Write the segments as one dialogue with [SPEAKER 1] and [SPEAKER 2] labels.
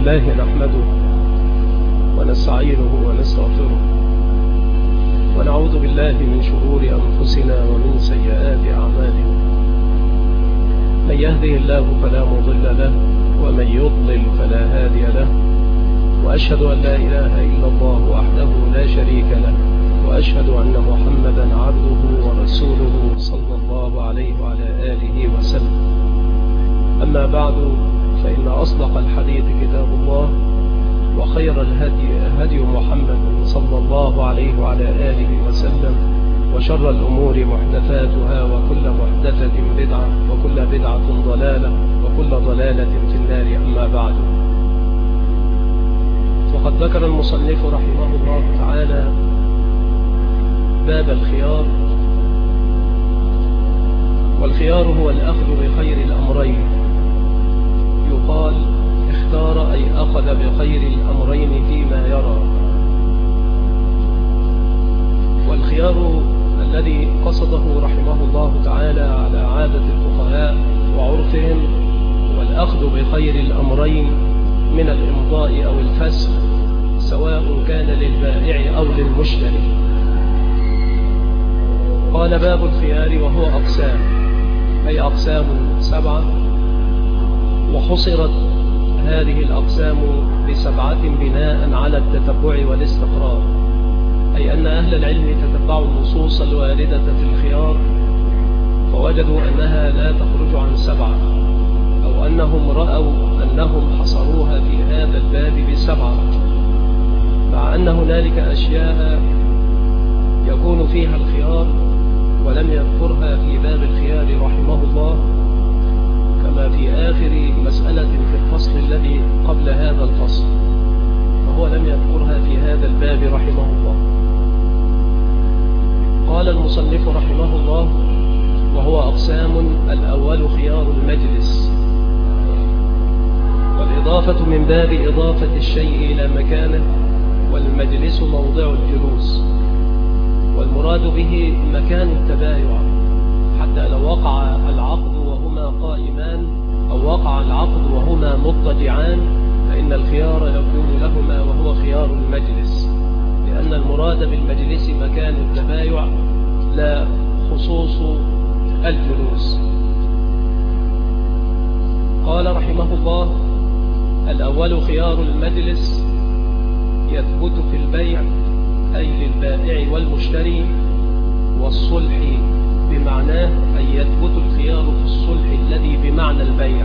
[SPEAKER 1] لله نحمده ونستعينه ونستغفره ونعوذ بالله من شرور أنفسنا ومن سيئات أعمالنا. من يهده الله فلا مضل له ومن يضلل فلا هادي له، وأشهد أن لا إله إلا الله وحده لا شريك له، وأشهد أن محمدا عبده ورسوله صلى الله عليه وعلى آله وسلم. أما بعد، فإن أصدق الحديث كتاب الله، وخير الهدي هدي محمد صلى الله عليه وعلى آله وسلم، وشر الأمور محدثاتها، وكل محدثة بدعة، وكل بدعة ضلالة، وكل ضلالة في النار. أما بعد، وقد ذكر المصنف رحمه الله تعالى باب الخيار، والخيار هو الأخذ بخير الأمرين. يقال اختار أي أخذ بخير الأمرين فيما يرى. والخيار الذي قصده رحمه الله تعالى على عادة الفقهاء وعرفهم والأخذ بخير الأمرين من الإمضاء أو الفسخ، سواء كان للبائع أو للمشتري. قال باب الخيار وهو أقسام، أي أقسام 7، وحصرت هذه الأقسام ب7 بناء على التتبع والاستقرار، أي أن أهل العلم تتبعوا النصوص الواردة في الخيار فوجدوا أنها لا تخرج عن 7، أو أنهم رأوا أنهم حصروها في هذا الباب ب7، مع أن هنالك أشياء يكون فيها الخيار ولم يذكرها في باب الخيار رحمه الله، كما في آخر مسألة في الفصل الذي قبل هذا الفصل، فهو لم يذكرها في هذا الباب رحمه الله. قال المصنف رحمه الله وهو أقسام: الأول خيار المجلس، والإضافة من باب إضافة الشيء إلى مكانه، والمجلس موضع الجلوس، والمراد به مكان التبايع، حتى لو وقع العقد وهما قائمان أو وقع العقد وهما مضطجعان فإن الخيار يكون لهما وهو خيار المجلس، لأن المراد بالمجلس مكان التبايع لا خصوص الجلوس. قال رحمه الله: الأول خيار المجلس يثبت في البيع، أي للبائع والمشتري، والصلح بمعناه، أي يثبت الخيار في الصلح الذي بمعنى البيع،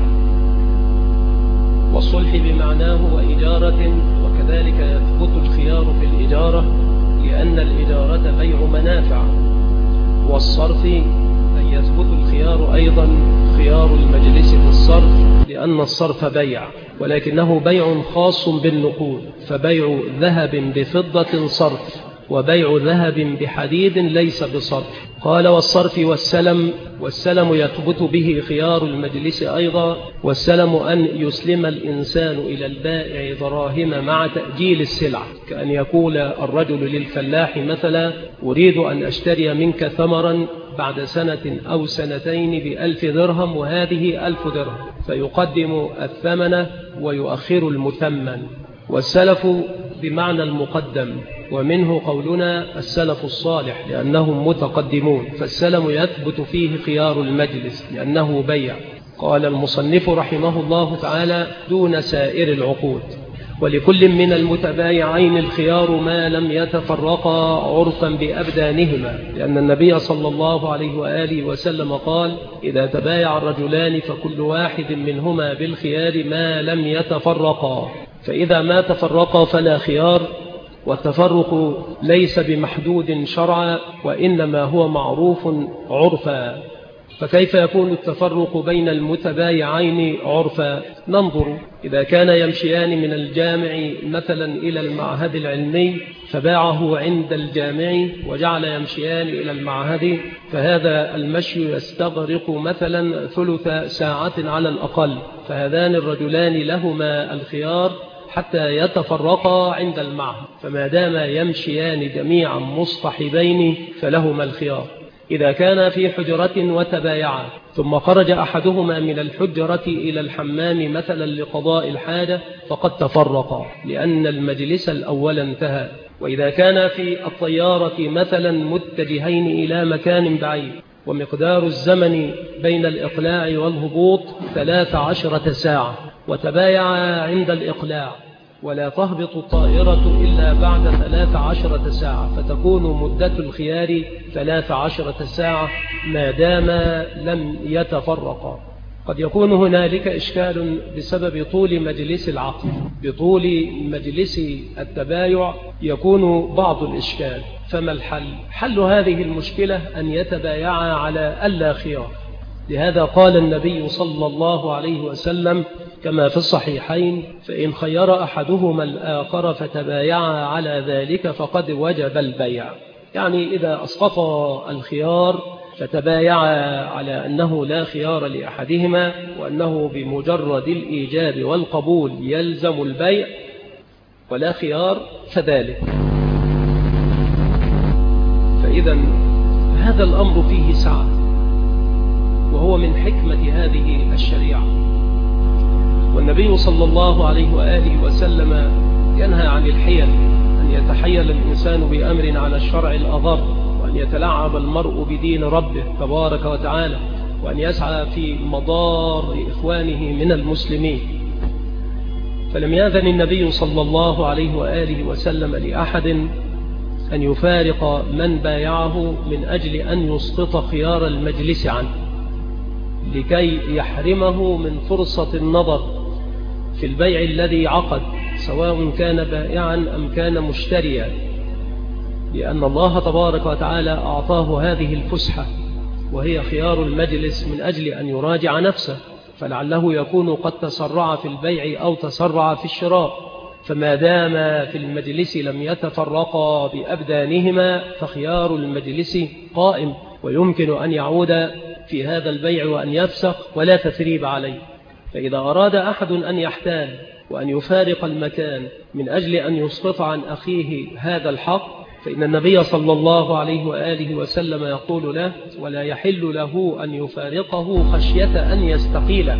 [SPEAKER 1] والصلح بمعناه وإجارة، وكذلك يثبت الخيار في الإجارة لأن الإجارة بيع منافع، والصرف أن يثبت الخيار أيضا خيار المجلس في الصرف لأن الصرف بيع، ولكنه بيع خاص بالنقود، فبيع ذهب بفضة صرف، وبيع ذهب بحديد ليس بصرف. قال: والصرف والسلم يثبت به خيار المجلس أيضا، والسلم أن يسلم الإنسان إلى البائع دراهم مع تأجيل السلعة، كأن يقول الرجل للفلاح مثلا: أريد أن أشتري منك ثمرا بعد 1 أو 2 ب1,000 درهم، وهذه 1,000 درهم، فيقدم الثمن ويؤخر المثمن. والسلف بمعنى المقدم، ومنه قولنا السلف الصالح لأنهم متقدمون، فالسلم يثبت فيه خيار المجلس لأنه بيع. قال المصنف رحمه الله تعالى: دون سائر العقود، ولكل من المتبايعين الخيار ما لم يتفرقا عرفا بأبدانهما، لأن النبي صلى الله عليه وآله وسلم قال: إذا تبايع الرجلان فكل واحد منهما بالخيار ما لم يتفرقا، فإذا ما تفرقا فلا خيار. والتفرق ليس بمحدود شرعا، وإنما هو معروف عرفا. فكيف يكون التفرق بين المتبايعين عرفا؟ ننظر: إذا كان يمشيان من الجامع مثلا إلى المعهد العلمي، فباعه عند الجامع وجعل يمشيان إلى المعهد، فهذا المشي يستغرق مثلا 3 ساعة على الأقل، فهذان الرجلان لهما الخيار حتى يتفرقا عند المعهد، فما دام يمشيان جميعا مصطحبين فلهما الخيار. إذا كان في حجرة وتبايعا ثم خرج أحدهما من الحجرة إلى الحمام مثلا لقضاء الحاجة فقد تفرقا لأن المجلس الأول انتهى. وإذا كان في الطيارة مثلا متجهين إلى مكان بعيد ومقدار الزمن بين الإقلاع والهبوط 13 ساعة وتبايعا عند الإقلاع ولا تهبط الطائرة إلا بعد 13 ساعة فتكون مدة الخيار 13 ساعة ما دام لم يتفرقا. قد يكون هنالك إشكال بسبب طول مجلس العقد. بطول مجلس التبايع يكون بعض الإشكال، فما الحل؟ حل هذه المشكلة أن يتبايعا على ألا خيار. لهذا قال النبي صلى الله عليه وسلم كما في الصحيحين: فإن خير أحدهما الآخر فتبايعا على ذلك فقد وجب البيع. يعني إذا أسقط الخيار فتبايعا على أنه لا خيار لأحدهما وأنه بمجرد الإيجاب والقبول يلزم البيع ولا خيار فذلك. فإذا هذا الأمر فيه سعة، وهو من حكمة هذه الشريعة. والنبي صلى الله عليه وآله وسلم ينهى عن الحيل، أن يتحيل الإنسان بأمر على الشرع الأضر، وأن يتلعب المرء بدين ربه تبارك وتعالى، وأن يسعى في مضار إخوانه من المسلمين. فلم يأذن النبي صلى الله عليه وآله وسلم لأحد أن يفارق من بايعه من أجل أن يسقط خيار المجلس عنه، لكي يحرمه من فرصة النظر في البيع الذي عقد، سواء كان بائعا أم كان مشتريا، لأن الله تبارك وتعالى أعطاه هذه الفسحة وهي خيار المجلس من أجل أن يراجع نفسه، فلعله يكون قد تسرع في البيع أو تسرع في الشراء. فما دام في المجلس لم يتفرقا بأبدانهما فخيار المجلس قائم، ويمكن أن يعود في هذا البيع وأن يفسق ولا تثريب عليه. فإذا أراد أحد أن يحتال وأن يفارق المكان من أجل أن يسقط عن أخيه هذا الحق، فإن النبي صلى الله عليه وآله وسلم يقول له: ولا يحل له أن يفارقه خشية أن يستقيل،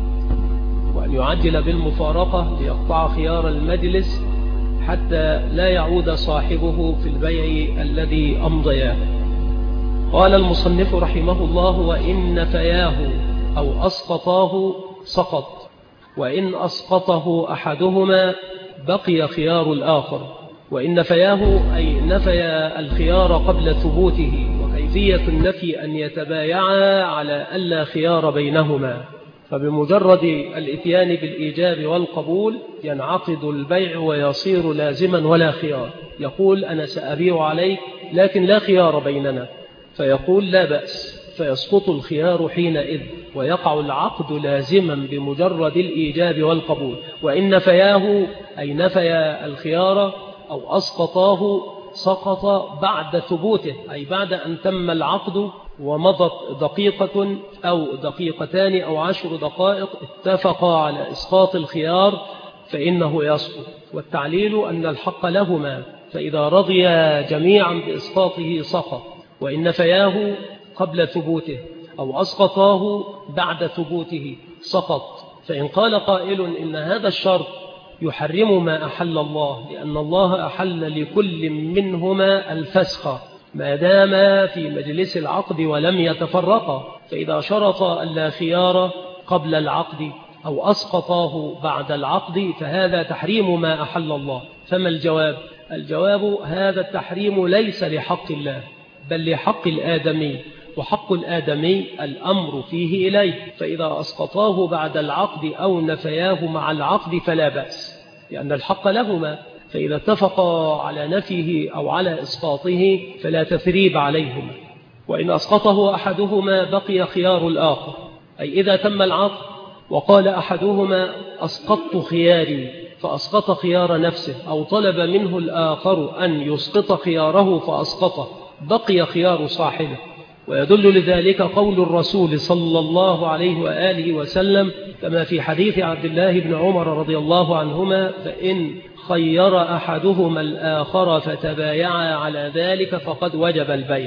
[SPEAKER 1] وأن يعجل بالمفارقة ليقطع خيار المجلس حتى لا يعود صاحبه في البيع الذي أمضياه. قال المصنف رحمه الله: وإن نفياه أو أسقطاه سقط، وإن أسقطه أحدهما بقي خيار الآخر. وإن نفياه أي نفي الخيار قبل ثبوته، وكيفية النفي أن يتبايعا على ألا خيار بينهما، فبمجرد الإتيان بالإيجاب والقبول ينعقد البيع ويصير لازما ولا خيار. يقول: أنا سأبيع عليك لكن لا خيار بيننا، فيقول: لا بأس، فيسقط الخيار حينئذ ويقع العقد لازما بمجرد الإيجاب والقبول. وإن نفياه أي نفي الخيار أو أسقطاه سقط بعد ثبوته، أي بعد أن تم العقد ومضت دقيقة أو دقيقتان أو 10 دقائق اتفقا على إسقاط الخيار فإنه يسقط. والتعليل أن الحق لهما، فإذا رضيا جميعا بإسقاطه سقط. وإن نفياه قبل ثبوته أو أسقطاه بعد ثبوته سقط. فإن قال قائل إن هذا الشرط يحرم ما أحل الله، لأن الله أحل لكل منهما الفسخ ما دام في مجلس العقد ولم يتفرقا، فإذا شرط اللا خيار قبل العقد أو أسقطاه بعد العقد فهذا تحريم ما أحل الله. فما الجواب؟ الجواب: هذا التحريم ليس لحق الله بل لحق الآدمي، وحق الآدمي الأمر فيه إليه، فإذا أسقطاه بعد العقد أو نفياه مع العقد فلا بأس، لأن الحق لهما، فإذا اتفقا على نفيه أو على إسقاطه فلا تثريب عليهما. وإن أسقطه أحدهما بقي خيار الآخر، أي إذا تم العقد وقال أحدهما: أسقطت خياري، فأسقط خيار نفسه، أو طلب منه الآخر أن يسقط خياره فأسقطه، بقي خيار صاحبه. ويدل لذلك قول الرسول صلى الله عليه وآله وسلم كما في حديث عبد الله بن عمر رضي الله عنهما: فإن خير أحدهما الآخر فتبايعا على ذلك فقد وجب البيع.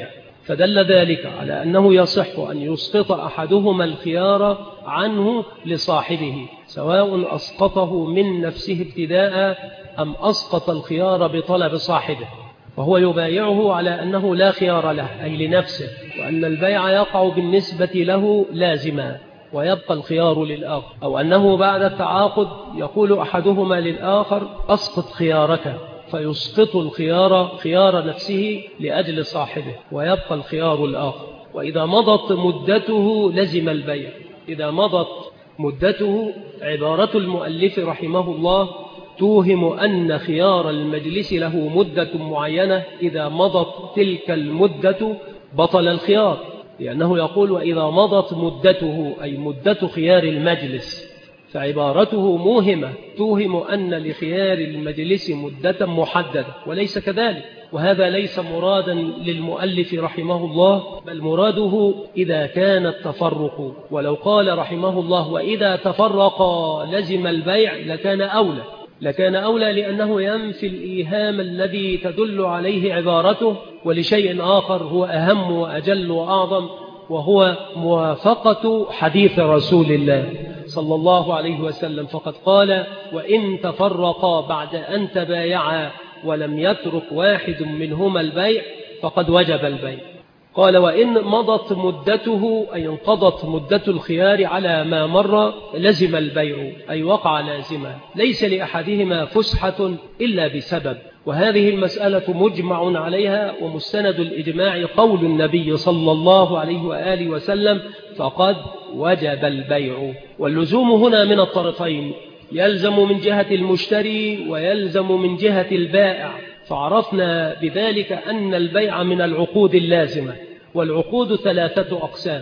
[SPEAKER 1] فدل ذلك على أنه يصح أن يسقط أحدهما الخيار عنه لصاحبه، سواء أسقطه من نفسه ابتداء أم أسقط الخيار بطلب صاحبه، وهو يبايعه على أنه لا خيار له أي لنفسه، وأن البيع يقع بالنسبة له لازما ويبقى الخيار للآخر، أو أنه بعد التعاقد يقول أحدهما للآخر أسقط خيارك، فيسقط الخيار خيار نفسه لأجل صاحبه ويبقى الخيار الآخر. وإذا مضت مدته لزم البيع. إذا مضت مدته، عبارة المؤلف رحمه الله توهم أن خيار المجلس له مدة معينة، إذا مضت تلك المدة بطل الخيار، لأنه يقول وإذا مضت مدته أي مدة خيار المجلس، فعبارته موهمة توهم أن لخيار المجلس مدة محددة، وليس كذلك، وهذا ليس مرادا للمؤلف رحمه الله، بل مراده إذا كان التفرق. ولو قال رحمه الله وإذا تفرق لزم البيع لكان أولى لأنه ينفي الإيهام الذي تدل عليه عبارته، ولشيء آخر هو أهم وأجل وأعظم، وهو موافقة حديث رسول الله صلى الله عليه وسلم، فقد قال وإن تفرقا بعد أن تبايعا ولم يترك واحد منهما البيع فقد وجب البيع. قال وإن مضت مدته أي انقضت مدة الخيار على ما مر لزم البيع أي وقع لازما، ليس لأحدهما فسحة إلا بسبب. وهذه المسألة مجمع عليها، ومستند الإجماع قول النبي صلى الله عليه وآله وسلم فقد وجب البيع. واللزوم هنا من الطرفين، يلزم من جهة المشتري ويلزم من جهة البائع، فعرفنا بذلك أن البيع من العقود اللازمة، والعقود 3 أقسام.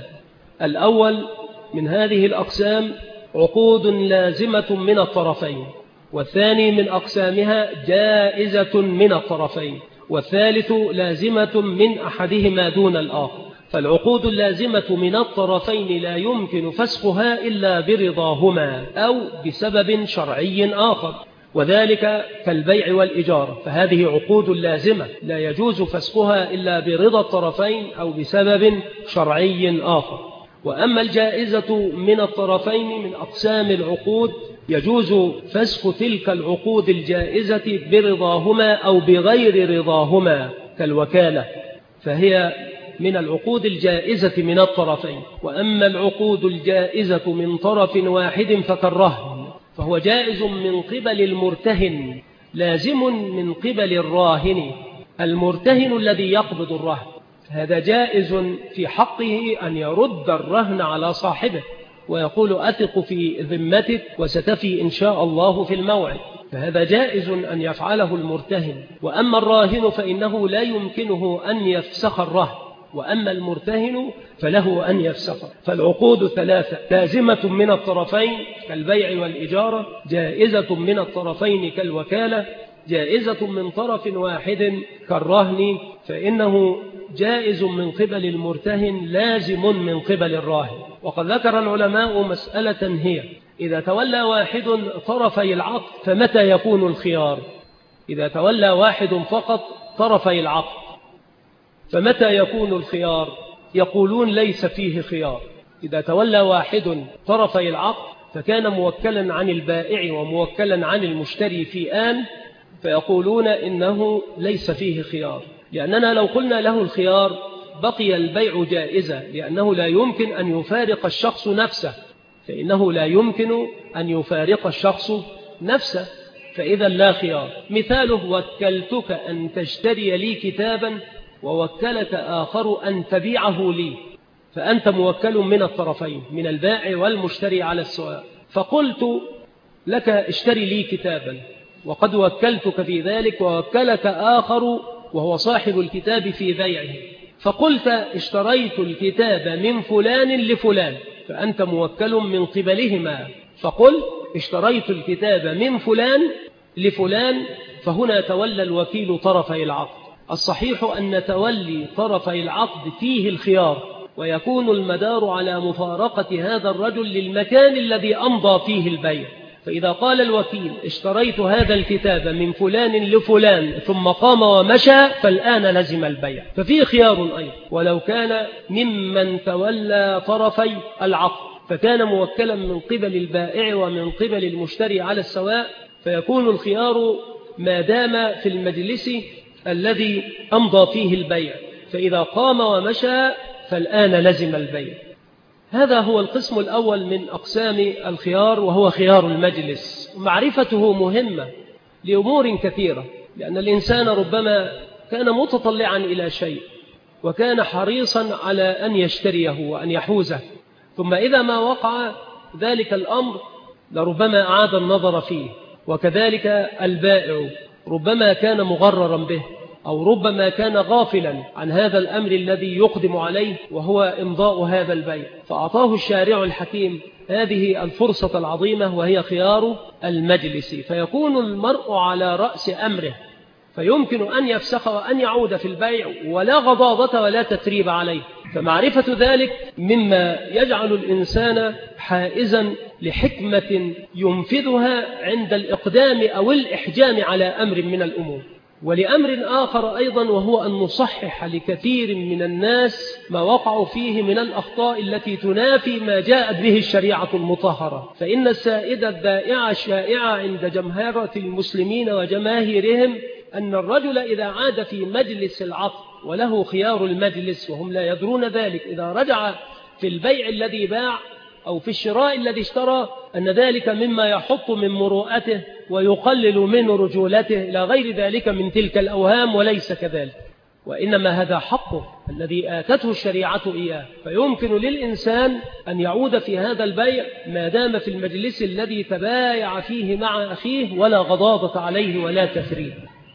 [SPEAKER 1] الأول من هذه الأقسام عقود لازمة من الطرفين، والثاني من أقسامها جائزة من الطرفين، والثالث لازمة من أحدهما دون الآخر. فالعقود اللازمة من الطرفين لا يمكن فسخها إلا برضاهما أو بسبب شرعي آخر، وذلك كالبيع والإجارة، فهذه عقود لازمة لا يجوز فسخها إلا برضا الطرفين أو بسبب شرعي آخر. وأما الجائزة من الطرفين من أقسام العقود يجوز فسخ تلك العقود الجائزة برضاهما أو بغير رضاهما كالوكالة، فهي من العقود الجائزة من الطرفين. وأما العقود الجائزة من طرف واحد فكالرهن، فهو جائز من قبل المرتهن لازم من قبل الراهن. المرتهن الذي يقبض الرهن هذا جائز في حقه أن يرد الرهن على صاحبه ويقول أثق في ذمتك وستفي إن شاء الله في الموعد، فهذا جائز أن يفعله المرتهن. وأما الراهن فإنه لا يمكنه أن يفسخ الرهن، وأما المرتهن فله أن يفسخ. فالعقود 3 لازمة من الطرفين كالبيع والإجارة، جائزة من الطرفين كالوكالة، جائزة من طرف واحد كالرهن، فإنه جائز من قبل المرتهن لازم من قبل الراهن. وقد ذكر العلماء مسألة هي إذا تولى واحد طرفي العقد فمتى يكون الخيار؟ إذا تولى واحد فقط طرفي العقد فمتى يكون الخيار؟ يقولون ليس فيه خيار. إذا تولى واحد طرفي العقد فكان موكلا عن البائع وموكلا عن المشتري في آن، فيقولون إنه ليس فيه خيار، لأننا لو قلنا له الخيار بقي البيع جائزة، لأنه لا يمكن أن يفارق الشخص نفسه، فإنه لا يمكن أن يفارق الشخص نفسه، فإذا لا خيار. مثاله وكلتك أن تشتري لي كتابا ووكلك آخر أن تبيعه لي، فأنت موكل من الطرفين من البائع والمشتري على السواء، فقلت لك اشتري لي كتابا وقد وكلتك في ذلك، ووكلك آخر وهو صاحب الكتاب في بيعه، فقلت اشتريت الكتاب من فلان لفلان، فأنت موكل من قبلهما، فقل اشتريت الكتاب من فلان لفلان، فهنا تولى الوكيل طرفي العقد. الصحيح أن تولي طرفي العقد فيه الخيار، ويكون المدار على مفارقة هذا الرجل للمكان الذي أمضى فيه البيع، فإذا قال الوكيل اشتريت هذا الكتاب من فلان لفلان ثم قام ومشى فالآن لزم البيع، ففيه خيار أيضا، ولو كان ممن تولى طرفي العقد فكان موكلا من قبل البائع ومن قبل المشتري على السواء، فيكون الخيار ما دام في المجلس الذي أمضى فيه البيع، فإذا قام ومشى فالآن لزم البيع. هذا هو القسم الأول من أقسام الخيار، وهو خيار المجلس. معرفته مهمة لأمور كثيرة، لأن الإنسان ربما كان متطلعا إلى شيء وكان حريصا على أن يشتريه وأن يحوزه، ثم إذا ما وقع ذلك الأمر لربما أعاد النظر فيه. وكذلك البائع ربما كان مغررا به، أو ربما كان غافلا عن هذا الأمر الذي يقدم عليه وهو إمضاء هذا البيع، فأعطاه الشارع الحكيم هذه الفرصة العظيمة وهي خيار المجلس، فيكون المرء على رأس أمره، فيمكن أن يفسخ وأن يعود في البيع ولا غضاضة ولا تتريب عليه. فمعرفة ذلك مما يجعل الإنسان حائزا لحكمة ينفذها عند الإقدام أو الإحجام على أمر من الأمور. ولأمر آخر أيضا، وهو أن نصحح لكثير من الناس ما وقعوا فيه من الأخطاء التي تنافي ما جاءت به الشريعة المطهرة. فإن السائدة الدائعة الشائعة عند جمهرة المسلمين وجماهيرهم أن الرجل إذا عاد في مجلس العقد وله خيار المجلس وهم لا يدرون ذلك، إذا رجع في البيع الذي باع أو في الشراء الذي اشترى، أن ذلك مما يحط من مروءته ويقلل من رجولته إلى غير ذلك من تلك الأوهام، وليس كذلك، وإنما هذا حقه الذي آتته الشريعة إياه. فيمكن للإنسان أن يعود في هذا البيع ما دام في المجلس الذي تبايع فيه مع أخيه ولا غضاضة عليه ولا تثريب.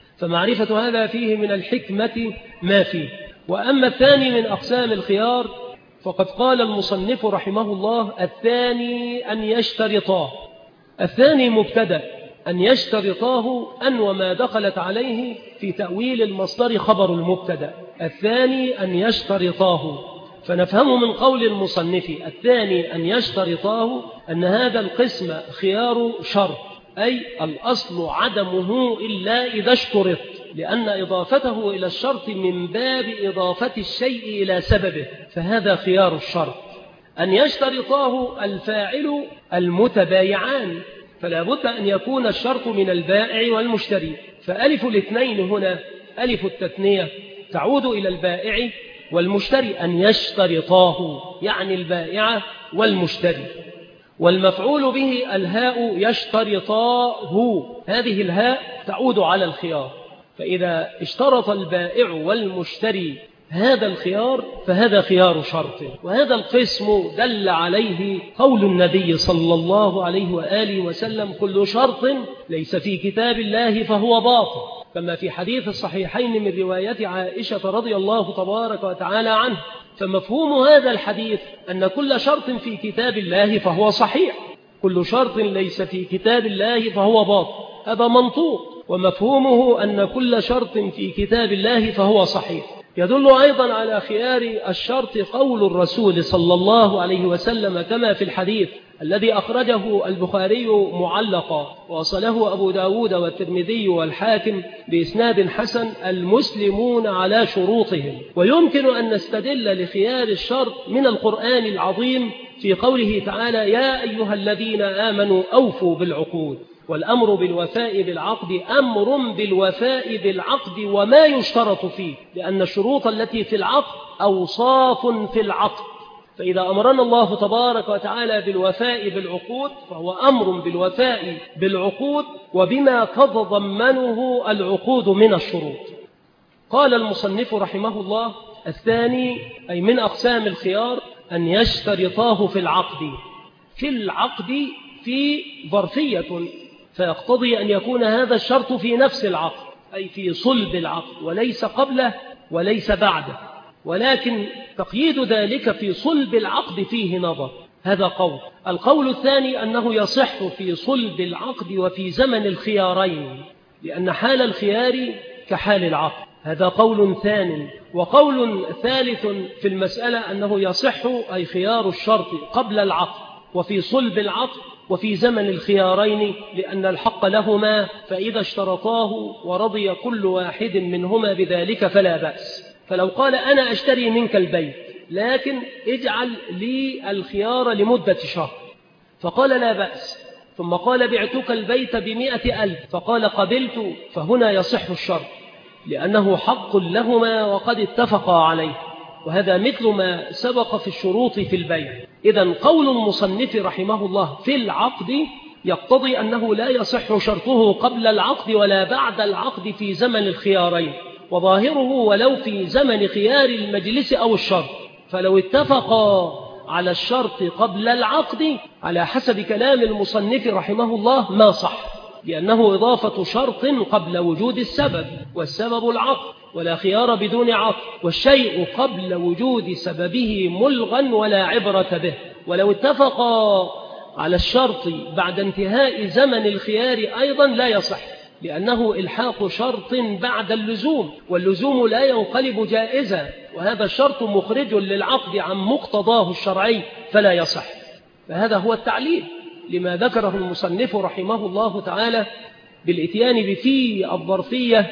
[SPEAKER 1] فمعرفة هذا فيه من الحكمة ما فيه. وأما الثاني من أقسام الخيار فقد قال المصنف رحمه الله: الثاني أن يشترطاه. الثاني مبتدأ، أن يشترطاه أن وما دخلت عليه في تأويل المصدر خبر المبتدأ. الثاني أن يشترطاه، فنفهم من قول المصنف الثاني أن يشترطاه أن هذا القسم خيار شرط، أي الأصل عدمه إلا إذا اشترط، لأن إضافته إلى الشرط من باب إضافة الشيء إلى سببه، فهذا خيار الشرط. أن يشترطاه الفاعل المتبايعان، فلا بد أن يكون الشرط من البائع والمشتري. فألف الاثنين هنا ألف التثنية تعود إلى البائع والمشتري، أن يشترطاه يعني البائع والمشتري. والمفعول به الهاء يشترطاه، هذه الهاء تعود على الخيار، فإذا اشترط البائع والمشتري هذا الخيار فهذا خيار شرط. وهذا القسم دل عليه قول النبي صلى الله عليه وآله وسلم: كل شرط ليس في كتاب الله فهو باطل، كما في حديث الصحيحين من رواية عائشة رضي الله تبارك وتعالى عنه. فمفهوم هذا الحديث أن كل شرط في كتاب الله فهو صحيح، كل شرط ليس في كتاب الله فهو باطل، هذا منطوق. ومفهومه أن كل شرط في كتاب الله فهو صحيح. يدل أيضا على خيار الشرط قول الرسول صلى الله عليه وسلم كما في الحديث الذي أخرجه البخاري معلقا وصله أبو داود والترمذي والحاكم بإسناد حسن: المسلمون على شروطهم. ويمكن أن نستدل لخيار الشرط من القرآن العظيم في قوله تعالى: يا أيها الذين آمنوا أوفوا بالعقود. والأمر بالوفاء بالعقد أمر بالوفاء بالعقد وما يشترط فيه، لأن الشروط التي في العقد أوصاف في العقد، فإذا أمرنا الله تبارك وتعالى بالوفاء بالعقود فهو أمر بالوفاء بالعقود وبما تتضمنه العقود من الشروط. قال المصنف رحمه الله: الثاني أي من أقسام الخيار أن يشترطاه في العقد. في العقد في ظرفية، فيقتضي أن يكون هذا الشرط في نفس العقد، أي في صلب العقد، وليس قبله وليس بعده، ولكن تقييد ذلك في صلب العقد فيه نظر. هذا قول. القول الثاني أنه يصح في صلب العقد وفي زمن الخيارين، لأن حال الخيار كحال العقد. هذا قول ثاني. وقول ثالث في المسألة أنه يصح أي خيار الشرط قبل العقد وفي صلب العقد وفي زمن الخيارين لأن الحق لهما، فإذا اشترطاه ورضي كل واحد منهما بذلك فلا بأس. فلو قال أنا أشتري منك البيت لكن اجعل لي الخيار لمدة شهر، فقال لا بأس، ثم قال بعتك البيت ب100,000 فقال قبلت، فهنا يصح الشرط لأنه حق لهما وقد اتفقا عليه، وهذا مثل ما سبق في الشروط في البيع. إذن قول المصنف رحمه الله في العقد يقتضي أنه لا يصح شرطه قبل العقد ولا بعد العقد في زمن الخيارين، وظاهره ولو في زمن خيار المجلس أو الشرط. فلو اتفقا على الشرط قبل العقد على حسب كلام المصنف رحمه الله ما صح، لأنه إضافة شرط قبل وجود السبب، والسبب العقد ولا خيار بدون عقد، والشيء قبل وجود سببه ملغى ولا عبرة به. ولو اتفقا على الشرط بعد انتهاء زمن الخيار أيضا لا يصح، لأنه إلحاق شرط بعد اللزوم، واللزوم لا ينقلب جائزا، وهذا الشرط مخرج للعقد عن مقتضاه الشرعي فلا يصح. فهذا هو التعليل لما ذكره المصنف رحمه الله تعالى بالإتيان بفي الظرفية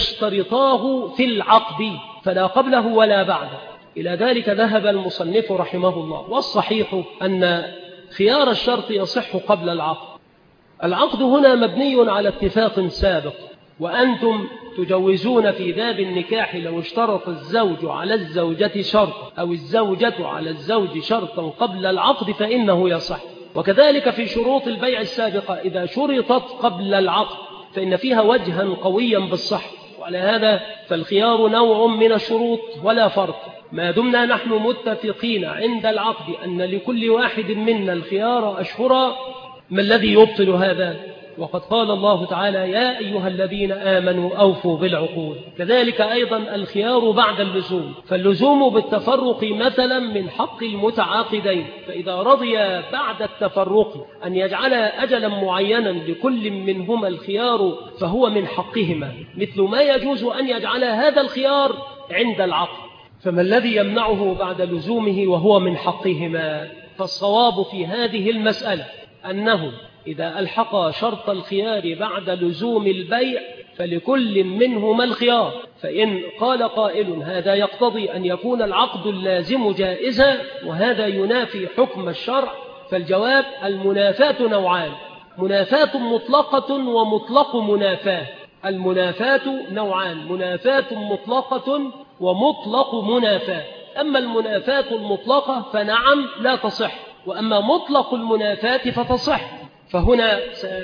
[SPEAKER 1] يشترطاه في العقد فلا قبله ولا بعده. إلى ذلك ذهب المصنف رحمه الله، والصحيح أن خيار الشرط يصح قبل العقد. العقد هنا مبني على اتفاق سابق، وأنتم تجوزون في باب النكاح لو اشترط الزوج على الزوجة شرط أو الزوجة على الزوج شرطا قبل العقد فإنه يصح. وكذلك في شروط البيع السابقة إذا شرطت قبل العقد فإن فيها وجها قويا بالصح، وعلى هذا فالخيار نوع من الشروط ولا فرق، ما دمنا نحن متفقين عند العقد أن لكل واحد منا الخيار أشهرا. ما الذي يبطل هذا؟ وقد قال الله تعالى يا أيها الذين آمنوا أوفوا بالعقود. كذلك أيضا الخيار بعد اللزوم، فاللزوم بالتفرق مثلا من حق المتعاقدين، فإذا رضي بعد التفرق أن يجعل أجلا معينا لكل منهما الخيار فهو من حقهما، مثل ما يجوز أن يجعل هذا الخيار عند العقد. فما الذي يمنعه بعد لزومه وهو من حقهما؟ فالصواب في هذه المسألة أنه إذا ألحق شرط الخيار بعد لزوم البيع فلكل منهما الخيار. فإن قال قائل هذا يقتضي أن يكون العقد اللازم جائزا وهذا ينافي حكم الشرع، فالجواب المنافاة نوعان، منافاة مطلقة ومطلق منافاة. المنافاة نوعان، منافاة مطلقة ومطلق منافاة. أما المنافاة المطلقة فنعم لا تصح، وأما مطلق المنافاة فتصح. فهنا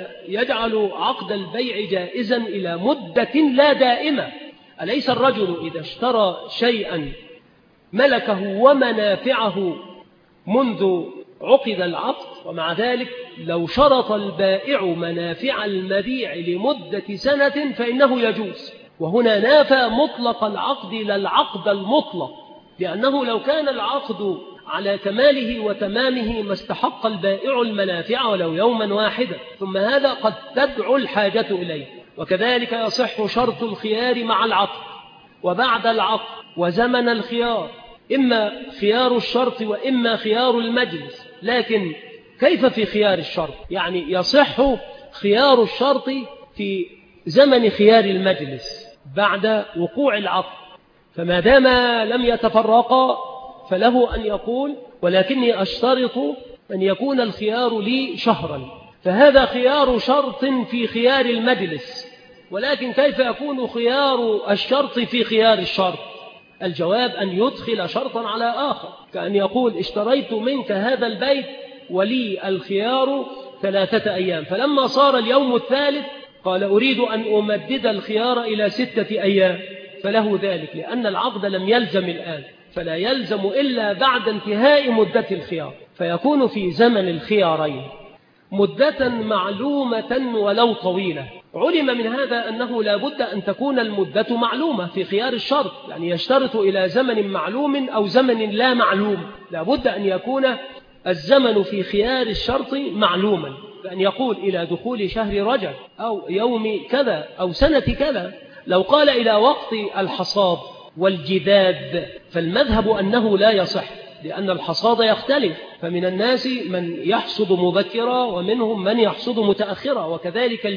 [SPEAKER 1] سيجعل عقد البيع جائزا إلى مدة لا دائمة. أليس الرجل إذا اشترى شيئا ملكه ومنافعه منذ عقد العقد، ومع ذلك لو شرط البائع منافع المبيع لمدة سنة فإنه يجوز، وهنا نافى مطلق العقد لا العقد المطلق، لأنه لو كان العقد على كماله وتمامه ما استحق البائع المنافع ولو يوما واحدا، ثم هذا قد تدعو الحاجة إليه. وكذلك يصح شرط الخيار مع العقد وبعد العقد وزمن الخيار، إما خيار الشرط وإما خيار المجلس. لكن كيف في خيار الشرط؟ يعني يصح خيار الشرط في زمن خيار المجلس بعد وقوع العقد، فما دام لم يتفرقا فله أن يقول ولكني أشترط أن يكون الخيار لي شهرا، فهذا خيار شرط في خيار المجلس. ولكن كيف يكون خيار الشرط في خيار الشرط؟ الجواب أن يدخل شرطا على آخر، كأن يقول اشتريت منك هذا البيت ولي الخيار 3 أيام، فلما صار اليوم الثالث قال أريد أن أمدد الخيار إلى 6 أيام، فله ذلك لأن العقد لم يلزم الآن، فلا يلزم إلا بعد انتهاء مدة الخيار، فيكون في زمن الخيارين مدة معلومة ولو طويلة. علم من هذا أنه لا بد أن تكون المدة معلومة في خيار الشرط، يعني يشترط إلى زمن معلوم أو زمن لا معلوم، لا بد أن يكون الزمن في خيار الشرط معلوما، فأن يقول إلى دخول شهر رجب أو يوم كذا أو سنة كذا. لو قال إلى وقت الحصاد والجداد فالمذهب أنه لا يصح، لأن الحصاد يختلف، فمن الناس من يحصد مبكرا ومنهم من يحصد متأخرا، وكذلك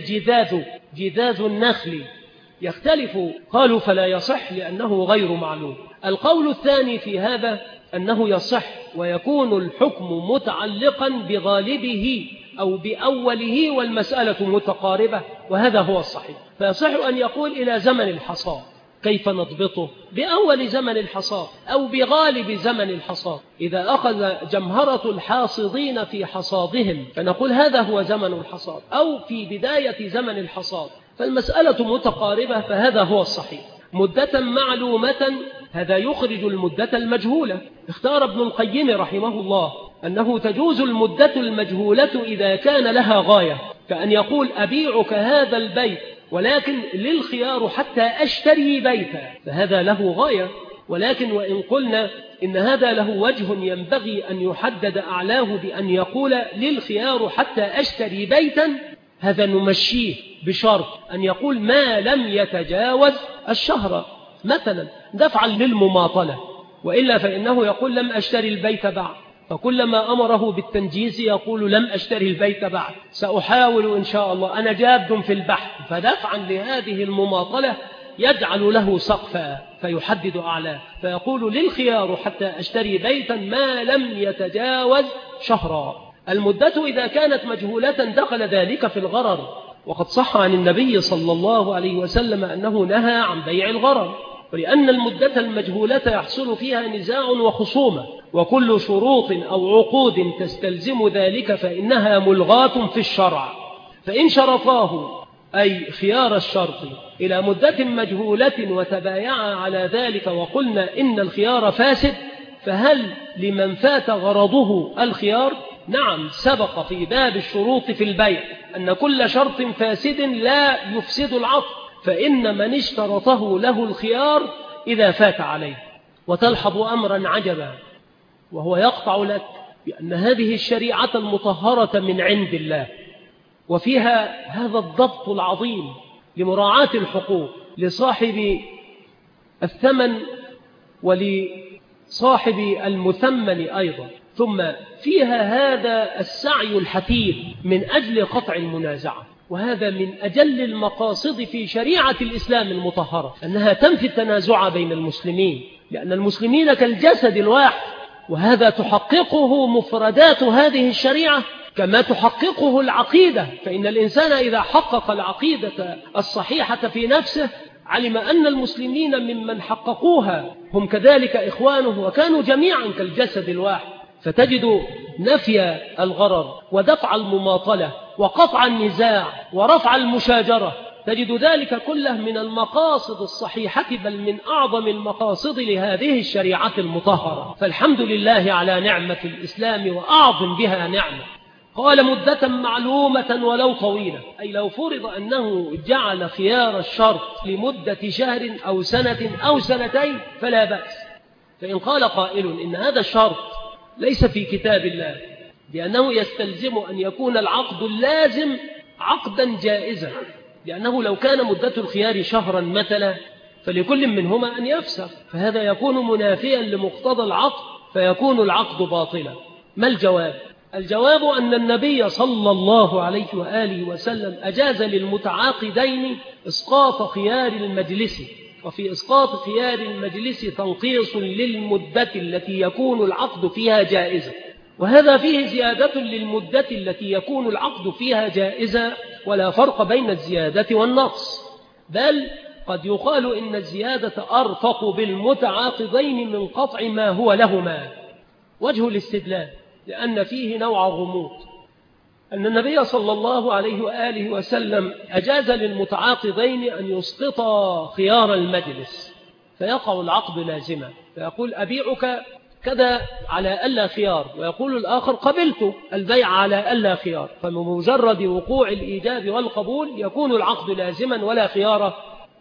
[SPEAKER 1] جذاذ النخل يختلف. قالوا فلا يصح لأنه غير معلوم. القول الثاني في هذا أنه يصح ويكون الحكم متعلقا بغالبه أو بأوله والمسألة متقاربة، وهذا هو الصحيح. فيصح أن يقول إلى زمن الحصاد. كيف نضبطه؟ بأول زمن الحصاد أو بغالب زمن الحصاد. إذا أخذ جمهرة الحاصدين في حصادهم فنقول هذا هو زمن الحصاد، أو في بداية زمن الحصاد، فالمسألة متقاربة، فهذا هو الصحيح. مدة معلومة، هذا يخرج المدة المجهولة. اختار ابن القيم رحمه الله أنه تجوز المدة المجهولة إذا كان لها غاية، كأن يقول أبيعك هذا البيت ولكن للخيار حتى أشتري بيتا، فهذا له غاية. ولكن وإن قلنا إن هذا له وجه ينبغي أن يحدد أعلاه بأن يقول للخيار حتى أشتري بيتا، هذا نمشيه بشرط أن يقول ما لم يتجاوز الشهر مثلا دفعا للمماطلة، وإلا فإنه يقول لم أشتري البيت بعد، فكلما أمره بالتنجيز يقول لم أشتري البيت بعد، سأحاول إن شاء الله، أنا جاد في البحث. فدفعا لهذه المماطلة يجعل له سقفا فيحدد أعلاه، فيقول للخيار حتى أشتري بيتا ما لم يتجاوز شهرا. المدة إذا كانت مجهولة دخل ذلك في الغرر، وقد صح عن النبي صلى الله عليه وسلم أنه نهى عن بيع الغرر، ولأن المدة المجهولة يحصل فيها نزاع وخصومة، وكل شروط أو عقود تستلزم ذلك فإنها ملغاة في الشرع. فإن شرطاه أي خيار الشرط إلى مدة مجهولة وتبايعا على ذلك وقلنا إن الخيار فاسد، فهل لمن فات غرضه الخيار؟ نعم، سبق في باب الشروط في البيع أن كل شرط فاسد لا يفسد العقد، فإن من اشترطه له الخيار إذا فات عليه. وتلحظ أمرا عجبا، وهو يقطع لك بأن هذه الشريعة المطهرة من عند الله، وفيها هذا الضبط العظيم لمراعاة الحقوق لصاحب الثمن ولصاحب المثمن أيضا، ثم فيها هذا السعي الحثيث من أجل قطع المنازعة، وهذا من أجل المقاصد في شريعة الإسلام المطهرة، أنها تنفي التنازع بين المسلمين، لأن المسلمين كالجسد الواحد، وهذا تحققه مفردات هذه الشريعة كما تحققه العقيدة. فإن الإنسان إذا حقق العقيدة الصحيحة في نفسه علم أن المسلمين ممن حققوها هم كذلك إخوانه وكانوا جميعا كالجسد الواحد، فتجد نفي الغرر ودفع المماطلة وقطع النزاع ورفع المشاجرة، تجد ذلك كله من المقاصد الصحيحة، بل من أعظم المقاصد لهذه الشريعة المطهرة. فالحمد لله على نعمة الإسلام وأعظم بها نعمة. قال مدة معلومة ولو طويلة، أي لو فرض أنه جعل خيار الشرط لمدة شهر أو سنة أو سنتين فلا بأس. فإن قال قائل إن هذا الشرط ليس في كتاب الله، لأنه يستلزم أن يكون العقد اللازم عقدا جائزا، لأنه لو كان مدة الخيار شهرا مثلا فلكل منهما أن يفسخ، فهذا يكون منافيا لمقتضى العقد فيكون العقد باطلا. ما الجواب؟ الجواب أن النبي صلى الله عليه وآله وسلم أجاز للمتعاقدين إسقاط خيار المجلس، وفي إسقاط خيار المجلس تنقيص للمدة التي يكون العقد فيها جائزة، وهذا فيه زيادة للمدة التي يكون العقد فيها جائزة، ولا فرق بين الزيادة والنقص، بل قد يقال إن الزيادة أرفق بالمتعاقدين من قطع ما هو لهما. وجه الاستدلال لأن فيه نوع غموض، أن النبي صلى الله عليه وآله وسلم أجاز للمتعاقدين أن يسقطا خيار المجلس فيقع العقد لازما، فيقول أبيعك كذا على ألا خيار، ويقول الآخر قبلت البيع على ألا خيار، فبمجرد وقوع الإيجاب والقبول يكون العقد لازما ولا خيار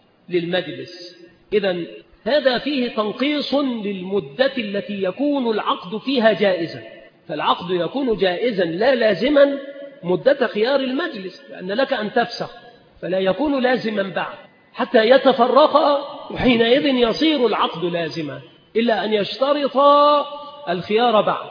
[SPEAKER 1] للمجلس. إذن هذا فيه تنقيص للمدة التي يكون العقد فيها جائزا، فالعقد يكون جائزا لا لازما مدة خيار المجلس، لأن لك أن تفسخ فلا يكون لازما بعد حتى يتفرقا، وحينئذ يصير العقد لازما، إلا أن يشترط الخيار بعد.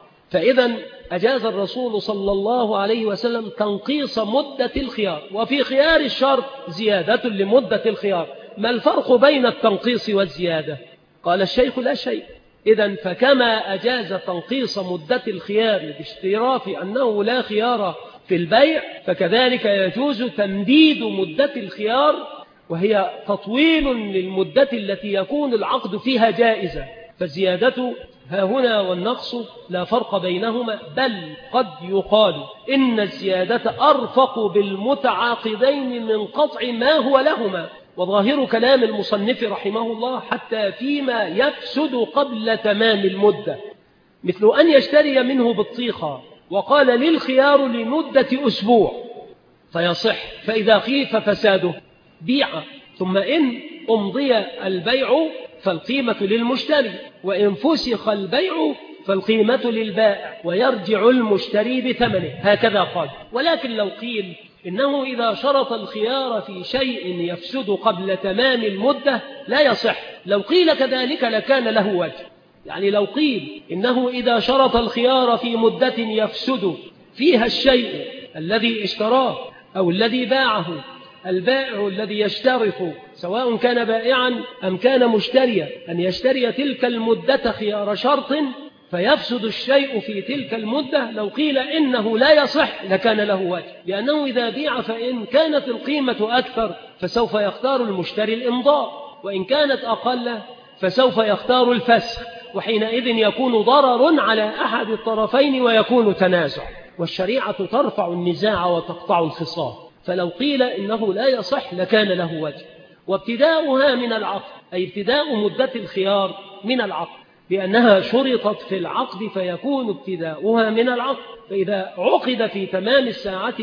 [SPEAKER 1] فإذا أجاز الرسول صلى الله عليه وسلم تنقيص مدة الخيار، وفي خيار الشرط زيادة لمدة الخيار. ما الفرق بين التنقيص والزيادة؟ قال الشيخ لا شيء. إذن فكما أجاز تنقيص مدة الخيار باشتراط أنه لا خيار في البيع، فكذلك يجوز تمديد مدة الخيار، وهي تطويل للمدة التي يكون العقد فيها جائزة. فالزيادة ها هنا والنقص لا فرق بينهما، بل قد يقال إن الزيادة أرفق بالمتعاقدين من قطع ما هو لهما. وظاهر كلام المصنف رحمه الله حتى فيما يفسد قبل تمام المدة، مثل أن يشتري منه بطيخة وقال للخيار لمدة أسبوع فيصح، فإذا خيف فساده بيع، ثم إن أمضي البيع فالقيمة للمشتري، وإن فسخ البيع فالقيمة للبائع ويرجع المشتري بثمنه، هكذا قال. ولكن لو قيل إنه إذا شرط الخيار في شيء يفسد قبل تمام المدة لا يصح، لو قيل كذلك لكان له وجه. يعني لو قيل إنه إذا شرط الخيار في مدة يفسد فيها الشيء الذي اشتراه أو الذي باعه، البائع الذي يشترط سواء كان بائعا أم كان مشتريا أن يشتري تلك المدة خيار شرط فيفسد الشيء في تلك المدة، لو قيل إنه لا يصح لكان له وجه، لأنه إذا بيع فإن كانت القيمة أكثر فسوف يختار المشتري الإمضاء، وإن كانت أقل فسوف يختار الفسخ، وحينئذ يكون ضرر على أحد الطرفين ويكون تنازع، والشريعة ترفع النزاع وتقطع الخصام. فلو قيل إنه لا يصح لكان له وجه. وابتداؤها من العقد، أي ابتداء مدة الخيار من العقد، لأنها شرطت في العقد فيكون ابتداؤها من العقد. فإذا عقد في تمام الساعة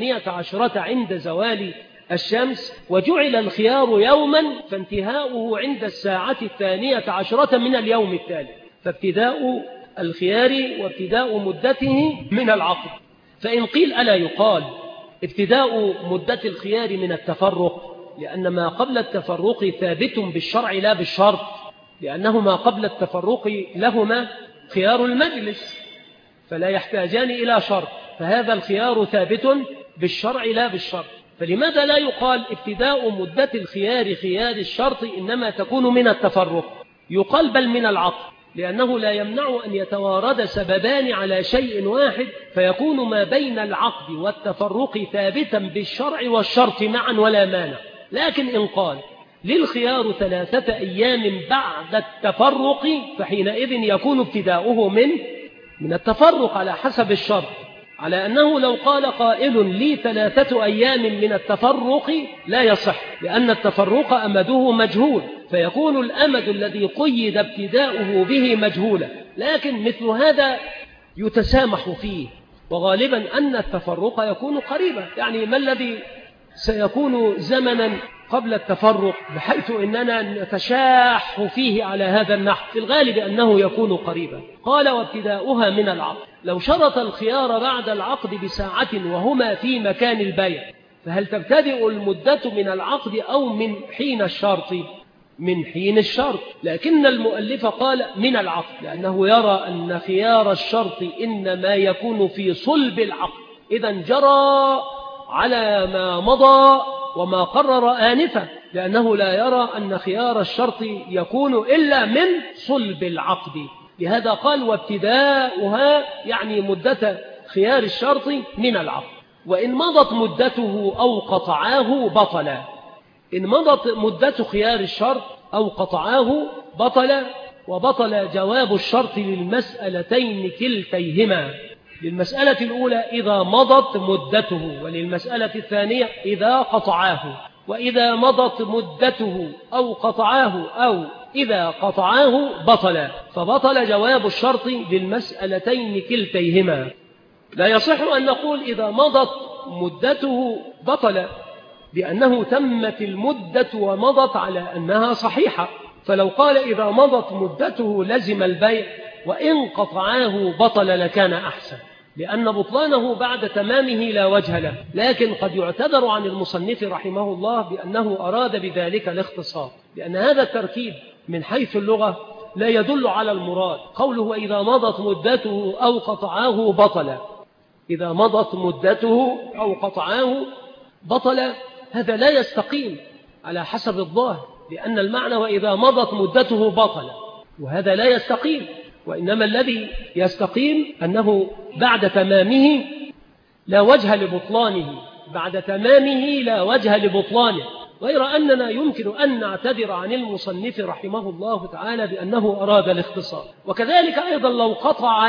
[SPEAKER 1] 12 عند زوال الشمس وجعل الخيار يوما فانتهاؤه عند الساعة 12 من اليوم التالي، فابتداء الخيار وابتداء مدته من العقد. فإن قيل ألا يقال ابتداء مدة الخيار من التفرق، لأن ما قبل التفرق ثابت بالشرع لا بالشرط، لأنه ما قبل التفرق لهما خيار المجلس فلا يحتاجان إلى شرط، فهذا الخيار ثابت بالشرع لا بالشرط. فلماذا لا يقال ابتداء مدة الخيار خيار الشرط إنما تكون من التفرق؟ يقال بل من العقد، لأنه لا يمنع أن يتوارد سببان على شيء واحد فيكون ما بين العقد والتفرق ثابتا بالشرع والشرط معا ولا مانع. لكن إن قال للخيار 3 أيام بعد التفرق فحينئذ يكون ابتداؤه من التفرق على حسب الشرط، على أنه لو قال قائل لي 3 أيام من التفرق لا يصح، لأن التفرق أمده مجهول، فيكون الأمد الذي قيد ابتداؤه به مجهولا. لكن مثل هذا يتسامح فيه، وغالبا أن التفرق يكون قريبا. يعني ما الذي سيكون زمنا قبل التفرق بحيث أننا نتشاح فيه على هذا النحو؟ في الغالب أنه يكون قريبا. قال وابتداؤها من العقد. لو شرط الخيار بعد العقد بساعة وهما في مكان البيع فهل تبتدئ المدة من العقد أو من حين الشرط؟ من حين الشرط، لكن المؤلف قال من العقد لأنه يرى أن خيار الشرط إنما يكون في صلب العقد، إذا جرى على ما مضى وما قرر آنفا، لأنه لا يرى أن خيار الشرط يكون إلا من صلب العقد. لهذا قال وابتداؤها يعني مدة خيار الشرط من العقد. وإن مضت مدته أو قطعاه بطل. إن مضت مدة خيار الشرط أو قطعاه بطل، وبطل جواب الشرط للمسألتين كلتيهما، للمسألة الأولى إذا مضت مدته، وللمسألة الثانية إذا قطعاه. وإذا مضت مدته أو قطعاه أو إذا قطعاه بطل، فبطل جواب الشرط للمسألتين كلتيهما. لا يصح أن نقول إذا مضت مدته بطل، لأنه تمت المدة ومضت على أنها صحيحة، فلو قال إذا مضت مدته لزم البيع وإن قطعاه بطل لكان أحسن، لأن بطلانه بعد تمامه لا وجه له. لكن قد يعتذر عن المصنف رحمه الله بأنه أراد بذلك الاختصار، لأن هذا التركيب من حيث اللغة لا يدل على المراد. قوله إذا مضت مدته أو قطعاه بطل، إذا مضت مدته أو قطعاه بطل، هذا لا يستقيم على حسب الظاهر، لأن المعنى وإذا مضت مدته بطل، وهذا لا يستقيم. وإنما الذي يستقيم أنه بعد تمامه لا وجه لبطلانه، بعد تمامه لا وجه لبطلانه. غير أننا يمكن أن نعتذر عن المصنف رحمه الله تعالى بأنه أراد الاختصار. وكذلك أيضا لو قطع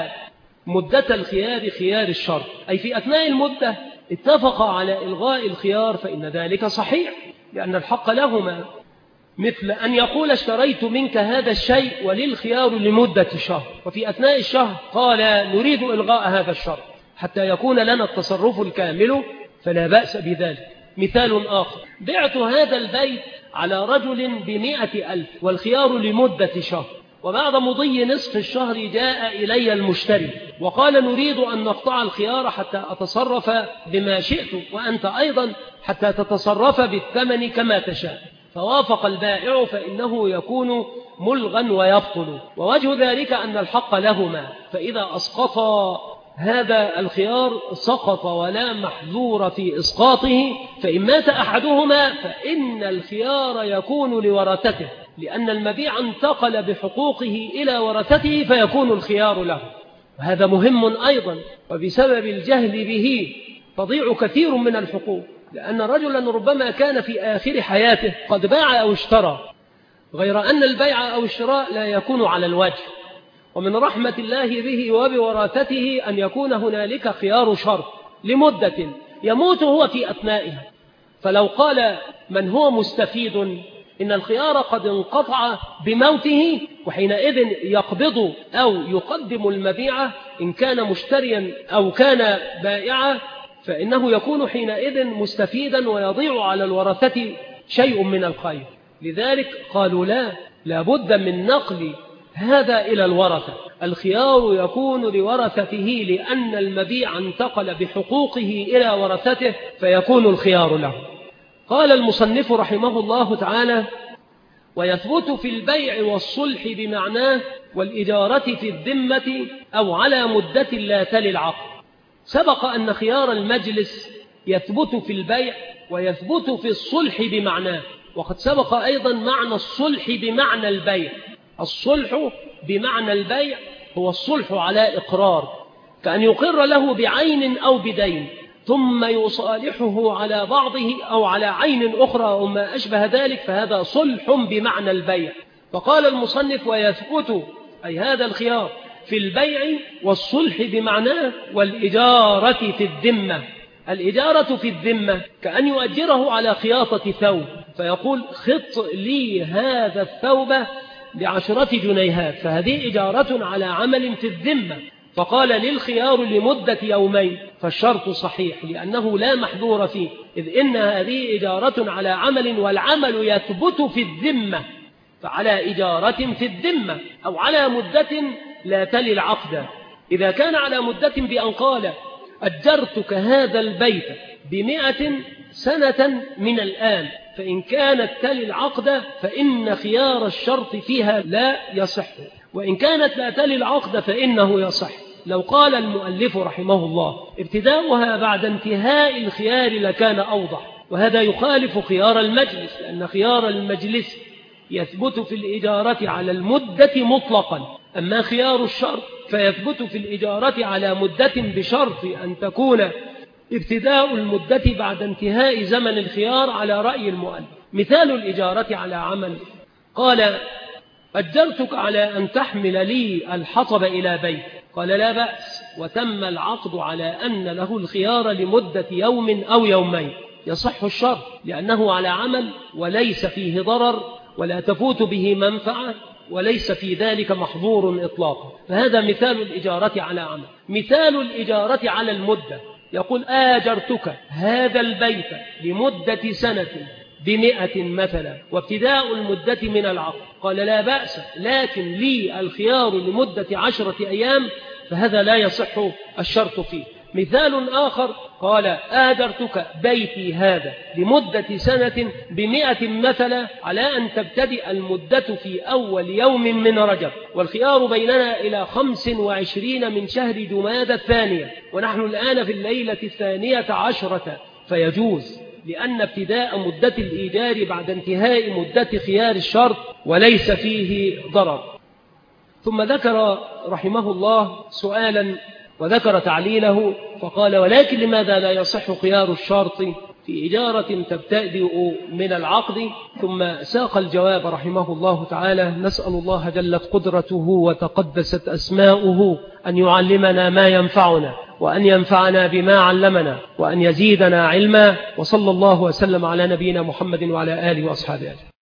[SPEAKER 1] مدة الخيار خيار الشرط، أي في أثناء المدة اتفق على إلغاء الخيار، فإن ذلك صحيح لأن الحق لهما، مثل أن يقول اشتريت منك هذا الشيء وللخيار لمدة شهر، وفي أثناء الشهر قال نريد إلغاء هذا الشرط حتى يكون لنا التصرف الكامل، فلا بأس بذلك. مثال آخر: بعت هذا البيت على رجل ب100,000 والخيار لمدة شهر، وبعد مضي نصف الشهر جاء إلي المشتري وقال نريد أن نقطع الخيار حتى أتصرف بما شئت وأنت أيضا حتى تتصرف بالثمن كما تشاء، فوافق البائع فإنه يكون ملغا ويبطل. ووجه ذلك أن الحق لهما، فإذا أسقط هذا الخيار سقط ولا محذور في إسقاطه، فإن مات أحدهما فإن الخيار يكون لورثته، لأن المبيع انتقل بحقوقه إلى ورثته فيكون الخيار له. وهذا مهم أيضا، وبسبب الجهل به تضيع كثير من الحقوق، لأن رجلا ربما كان في آخر حياته قد باع أو اشترى، غير أن البيع أو الشراء لا يكون على الوجه. ومن رحمة الله به وبوراثته أن يكون هنالك خيار شرط لمدة يموت هو في أثنائها، فلو قال من هو مستفيد إن الخيار قد انقطع بموته، وحينئذ يقبض أو يقدم المبيع إن كان مشتريا أو كان بائعا، فإنه يكون حينئذ مستفيدا ويضيع على الورثة شيء من الخير. لذلك قالوا لا بد من نقل هذا إلى الورثة. الخيار يكون لورثته لأن المبيع انتقل بحقوقه إلى ورثته فيكون الخيار له. قال المصنف رحمه الله تعالى: ويثبت في البيع والصلح بمعناه والإجارة في الذمة أو على مدة لا تلي العقد. سبق أن خيار المجلس يثبت في البيع ويثبت في الصلح بمعناه، وقد سبق أيضا معنى الصلح بمعنى البيع. الصلح بمعنى البيع هو الصلح على إقرار، كأن يقر له بعين أو بدين ثم يصالحه على بعضه أو على عين أخرى وما أشبه ذلك، فهذا صلح بمعنى البيع. فقال المصنف: ويثبت أي هذا الخيار في البيع والصلح بمعناه والإجارة في الذمة. الإجارة في الذمة كأن يؤجره على خياطة ثوب، فيقول خط لي هذا الثوب ب10 جنيهات، فهذه إجارة على عمل في الذمة. فقال للخيار لمدة يومين، فالشرط صحيح لأنه لا محذور فيه، إذ إن هذه إجارة على عمل والعمل يثبت في الذمة، فعلى إجارة في الذمة أو على مدة لا تلي العقد. إذا كان على مدة بأن قال أجرتك هذا البيت ب100 سنة من الآن، فإن كانت تلي العقد فإن خيار الشرط فيها لا يصح، وإن كانت لا تلي العقد فإنه يصح. لو قال المؤلف رحمه الله ابتداؤها بعد انتهاء الخيار لكان أوضح، وهذا يخالف خيار المجلس، لأن خيار المجلس يثبت في الإجارة على المدة مطلقا، أما خيار الشرط فيثبت في الإجارة على مدة بشرط أن تكون ابتداء المدة بعد انتهاء زمن الخيار على رأي المؤلف. مثال الإجارة على عمل: قال أجرتك على أن تحمل لي الحطب إلى بيت، قال لا بأس، وتم العقد على أن له الخيار لمدة يوم أو يومين، يصح الشرط لأنه على عمل وليس فيه ضرر ولا تفوت به منفعة وليس في ذلك محظور إطلاقا. فهذا مثال الإجارة على عمل. مثال الإجارة على المدة: يقول آجرتك هذا البيت لمدة سنة ب100 مثلا، وابتداء المدة من العقد، قال لا بأس، لكن لي الخيار لمدة 10 أيام، فهذا لا يصح الشرط فيه. مثال آخر قال آجرتك بيتي هذا لمدة سنة ب100 مثلا على أن تبتدئ المدة في أول يوم من رجب، والخيار بيننا إلى 25 من شهر جمادى الثانية، ونحن الآن في الليلة 12 فيجوز، لأن ابتداء مدة الإيجار بعد انتهاء مدة خيار الشرط وليس فيه ضرر. ثم ذكر رحمه الله سؤالا وذكر تعليله فقال: ولكن لماذا لا يصح خيار الشرط في إجارة تبتدئ من العقد؟ ثم ساق الجواب رحمه الله تعالى. نسأل الله جلت قدرته وتقدست أسماؤه أن يعلمنا ما ينفعنا، وأن ينفعنا بما علمنا، وأن يزيدنا علما، وصلى الله وسلم على نبينا محمد وعلى آله وأصحابه.